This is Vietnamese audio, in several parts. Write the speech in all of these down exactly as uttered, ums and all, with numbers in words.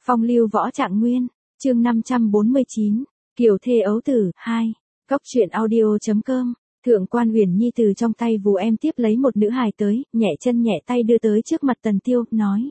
Phong lưu võ trạng nguyên, chương năm trăm bốn mươi chín, Kiều thê ấu tử, hai, Cóc truyện audio chấm com. Thượng quan Huyền Nhi từ trong tay vú em tiếp lấy một nữ hài tới, nhẹ chân nhẹ tay đưa tới trước mặt Tần Tiêu, nói.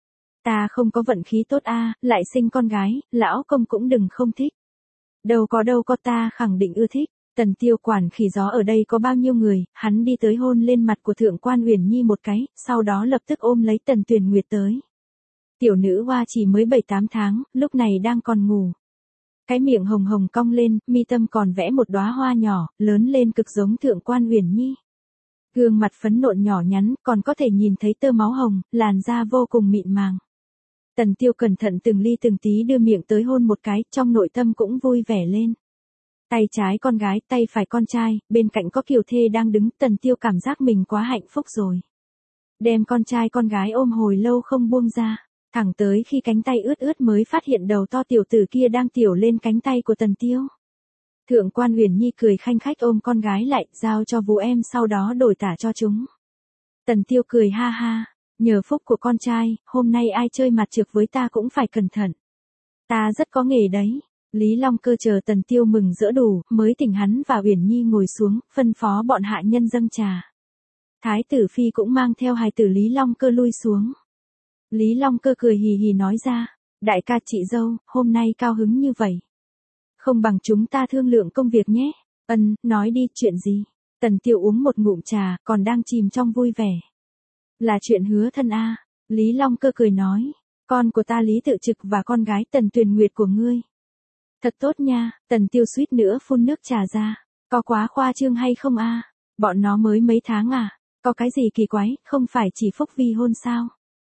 Ta không có vận khí tốt a, lại sinh con gái, lão công cũng đừng không thích. Đâu có đâu có, ta khẳng định ưa thích. Tần Tiêu quản khỉ gió ở đây có bao nhiêu người, hắn đi tới hôn lên mặt của Thượng quan Huyền Nhi một cái, sau đó lập tức ôm lấy Tần Tuyền Nguyệt tới. Tiểu nữ hoa chỉ mới bảy tám tháng, lúc này đang còn ngủ. Cái miệng hồng hồng cong lên, mi tâm còn vẽ một đóa hoa nhỏ, lớn lên cực giống Thượng quan Huyền Nhi. Gương mặt phấn nộn nhỏ nhắn, còn có thể nhìn thấy tơ máu hồng, làn da vô cùng mịn màng. Tần Tiêu cẩn thận từng ly từng tí đưa miệng tới hôn một cái, trong nội tâm cũng vui vẻ lên. Tay trái con gái, tay phải con trai, bên cạnh có Kiều thê đang đứng, Tần Tiêu cảm giác mình quá hạnh phúc rồi. Đem con trai con gái ôm hồi lâu không buông ra, thẳng tới khi cánh tay ướt ướt mới phát hiện đầu to tiểu tử kia đang tiểu lên cánh tay của Tần Tiêu. Thượng quan Huyền Nhi cười khanh khách ôm con gái lại, giao cho vú em sau đó đổi tả cho chúng. Tần Tiêu cười ha ha, nhờ phúc của con trai, hôm nay ai chơi mặt trược với ta cũng phải cẩn thận. Ta rất có nghề đấy. Lý Long Cơ chờ Tần Tiêu mừng rỡ đủ, mới thỉnh hắn và Uyển Nhi ngồi xuống, phân phó bọn hạ nhân dâng trà. Thái tử phi cũng mang theo hài tử Lý Long Cơ lui xuống. Lý Long Cơ cười hì hì nói ra, đại ca chị dâu, hôm nay cao hứng như vậy. Không bằng chúng ta thương lượng công việc nhé. Ân, nói đi, chuyện gì? Tần Tiêu uống một ngụm trà, còn đang chìm trong vui vẻ. Là chuyện hứa thân a. Lý Long Cơ cười nói, con của ta Lý Tự Trực và con gái Tần Tuyền Nguyệt của ngươi. Thật tốt nha, Tần Tiêu suýt nữa phun nước trà ra. Có quá khoa trương hay không a? Bọn nó mới mấy tháng à? Có cái gì kỳ quái, không phải chỉ phúc vi hôn sao?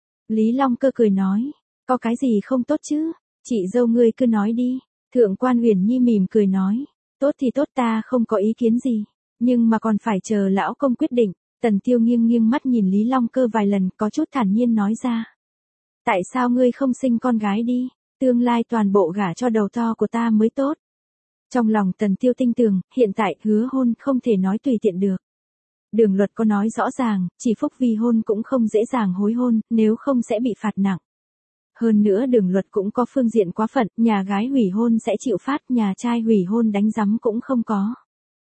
Lý Long Cơ cười nói, có cái gì không tốt chứ? Chị dâu ngươi cứ nói đi. Thượng quan Huyền Nhi mỉm cười nói, tốt thì tốt, ta không có ý kiến gì, nhưng mà còn phải chờ lão công quyết định. Tần Tiêu nghiêng nghiêng mắt nhìn Lý Long Cơ vài lần, có chút thản nhiên nói ra. Tại sao ngươi không sinh con gái đi? Tương lai toàn bộ gả cho đầu to của ta mới tốt. Trong lòng Tần Tiêu tinh tường, hiện tại hứa hôn không thể nói tùy tiện được. Đường luật có nói rõ ràng, chỉ phúc vi hôn cũng không dễ dàng hối hôn, nếu không sẽ bị phạt nặng. Hơn nữa đường luật cũng có phương diện quá phận, nhà gái hủy hôn sẽ chịu phát, nhà trai hủy hôn đánh giấm cũng không có.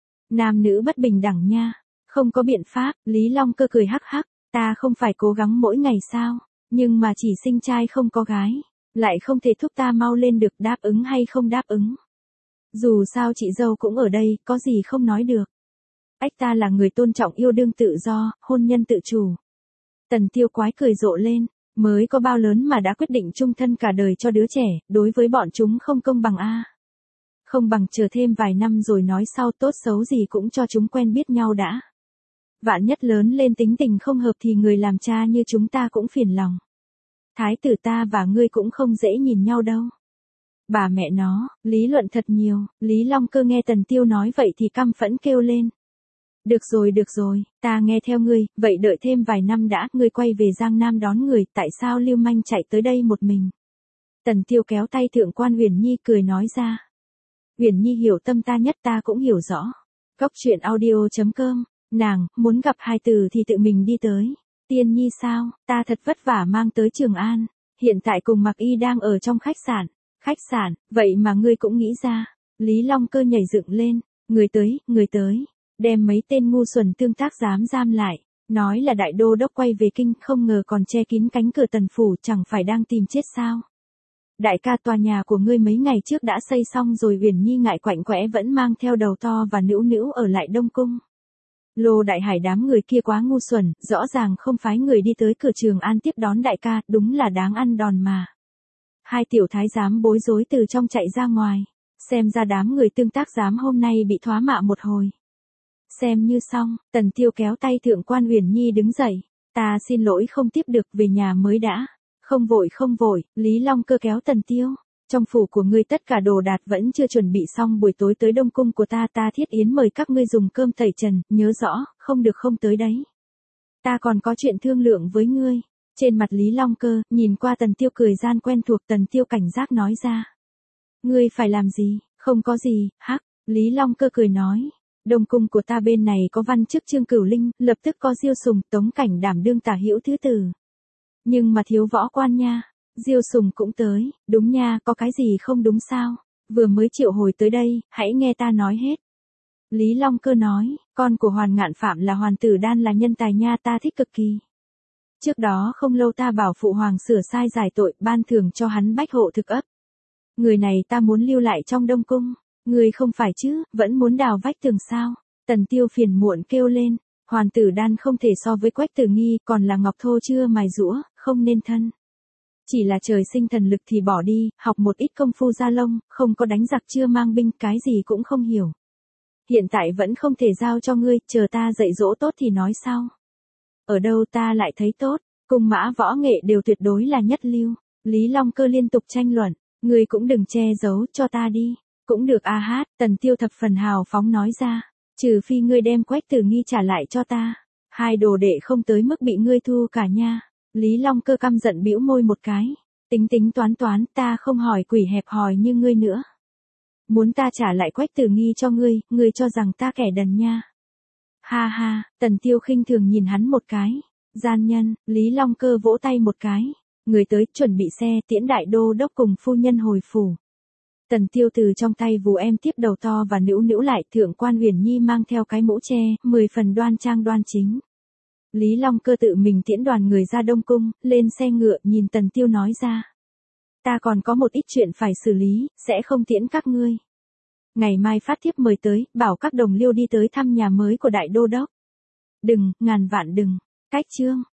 Nam nữ bất bình đẳng nha, không có biện pháp. Lý Long Cơ cười hắc hắc, ta không phải cố gắng mỗi ngày sao, nhưng mà chỉ sinh trai không có gái. Lại không thể thúc ta mau lên được, đáp ứng hay không đáp ứng. Dù sao chị dâu cũng ở đây, có gì không nói được. Ách, ta là người tôn trọng yêu đương tự do, hôn nhân tự chủ. Tần Tiêu quái cười rộ lên, mới có bao lớn mà đã quyết định chung thân cả đời cho đứa trẻ, đối với bọn chúng không công bằng a. Không bằng chờ thêm vài năm rồi nói sau, tốt xấu gì cũng cho chúng quen biết nhau đã. Vạn nhất lớn lên tính tình không hợp thì người làm cha như chúng ta cũng phiền lòng. Thái tử ta và ngươi cũng không dễ nhìn nhau đâu. Bà mẹ nó, lý luận thật nhiều. Lý Long Cơ nghe Tần Tiêu nói vậy thì căm phẫn kêu lên. Được rồi được rồi, ta nghe theo ngươi, vậy đợi thêm vài năm đã, ngươi quay về Giang Nam đón người, tại sao lưu manh chạy tới đây một mình? Tần Tiêu kéo tay Thượng quan Huyền Nhi cười nói ra. Huyền Nhi hiểu tâm ta nhất, ta cũng hiểu rõ. Cóc truyện audio chấm com, nàng, muốn gặp hài tử thì tự mình đi tới. Tiên Nhi sao, ta thật vất vả mang tới Trường An, hiện tại cùng Mặc Y đang ở trong khách sạn. Khách sạn, vậy mà ngươi cũng nghĩ ra. Lý Long Cơ nhảy dựng lên, người tới, người tới, đem mấy tên ngu xuẩn tương tác dám giam lại, nói là đại đô đốc quay về kinh, không ngờ còn che kín cánh cửa Tần phủ, chẳng phải đang tìm chết sao? Đại ca, tòa nhà của ngươi mấy ngày trước đã xây xong rồi. Huyền Nhi ngại quạnh quẽ vẫn mang theo đầu to và nữu nữu ở lại Đông Cung. Lô Đại Hải đám người kia quá ngu xuẩn, rõ ràng không phái người đi tới cửa Trường An tiếp đón đại ca, đúng là đáng ăn đòn mà. Hai tiểu thái giám bối rối từ trong chạy ra ngoài, xem ra đám người tương tác giám hôm nay bị thoá mạ một hồi. Xem như xong, Tần Tiêu kéo tay Thượng quan Huyền Nhi đứng dậy, ta xin lỗi không tiếp được, về nhà mới đã. Không vội không vội, Lý Long Cơ kéo Tần Tiêu. Trong phủ của ngươi tất cả đồ đạc vẫn chưa chuẩn bị xong, buổi tối tới Đông Cung của ta, ta thiết yến mời các ngươi dùng cơm tẩy trần, nhớ rõ, không được không tới đấy. Ta còn có chuyện thương lượng với ngươi. Trên mặt Lý Long Cơ, nhìn qua Tần Tiêu cười gian quen thuộc, Tần Tiêu cảnh giác nói ra. Ngươi phải làm gì? Không có gì, hắc. Lý Long Cơ cười nói. Đông Cung của ta bên này có văn chức Trương Cửu Linh, lập tức có Diêu Sùng, Tống Cảnh đảm đương tả hữu thứ tử. Nhưng mà thiếu võ quan nha. Diêu Sùng cũng tới, đúng nha, có cái gì không đúng sao? Vừa mới triệu hồi tới đây, hãy nghe ta nói hết. Lý Long Cơ nói, con của Hoàn Ngạn Phạm là Hoàn Tử Đan là nhân tài nha, ta thích cực kỳ. Trước đó không lâu ta bảo phụ hoàng sửa sai giải tội, ban thưởng cho hắn bách hộ thực ấp. Người này ta muốn lưu lại trong Đông Cung. Người không phải chứ, vẫn muốn đào vách tường sao? Tần Tiêu phiền muộn kêu lên, Hoàn Tử Đan không thể so với Quách Tử Nghi, còn là ngọc thô chưa mài rũa, không nên thân. Chỉ là trời sinh thần lực thì bỏ đi, học một ít công phu gia lông, không có đánh giặc chưa mang binh, cái gì cũng không hiểu. Hiện tại vẫn không thể giao cho ngươi, chờ ta dạy dỗ tốt thì nói sau. Ở đâu ta lại thấy tốt, cung mã võ nghệ đều tuyệt đối là nhất lưu. Lý Long Cơ liên tục tranh luận, ngươi cũng đừng che giấu cho ta đi. Cũng được a hát, Tần Tiêu thập phần hào phóng nói ra, trừ phi ngươi đem Quách Tử Nghi trả lại cho ta. Hai đồ đệ không tới mức bị ngươi thu cả nha. Lý Long Cơ căm giận bĩu môi một cái, tính tính toán toán, ta không hỏi quỷ hẹp hòi như ngươi nữa. Muốn ta trả lại Quách Tử Nghi cho ngươi, ngươi cho rằng ta kẻ đần nha. Ha ha, Tần Tiêu khinh thường nhìn hắn một cái. Gian nhân, Lý Long Cơ vỗ tay một cái. Người tới, chuẩn bị xe, tiễn đại đô đốc cùng phu nhân hồi phủ. Tần Tiêu từ trong tay vù em tiếp đầu to và nữu nữu lại, thượng quan Uyển Nhi mang theo cái mũ che, mười phần đoan trang đoan chính. Lý Long Cơ tự mình tiễn đoàn người ra Đông Cung, lên xe ngựa nhìn Tần Tiêu nói ra. Ta còn có một ít chuyện phải xử lý, sẽ không tiễn các ngươi. Ngày mai phát thiếp mời tới, bảo các đồng liêu đi tới thăm nhà mới của đại đô đốc. Đừng, ngàn vạn đừng. Cách chương.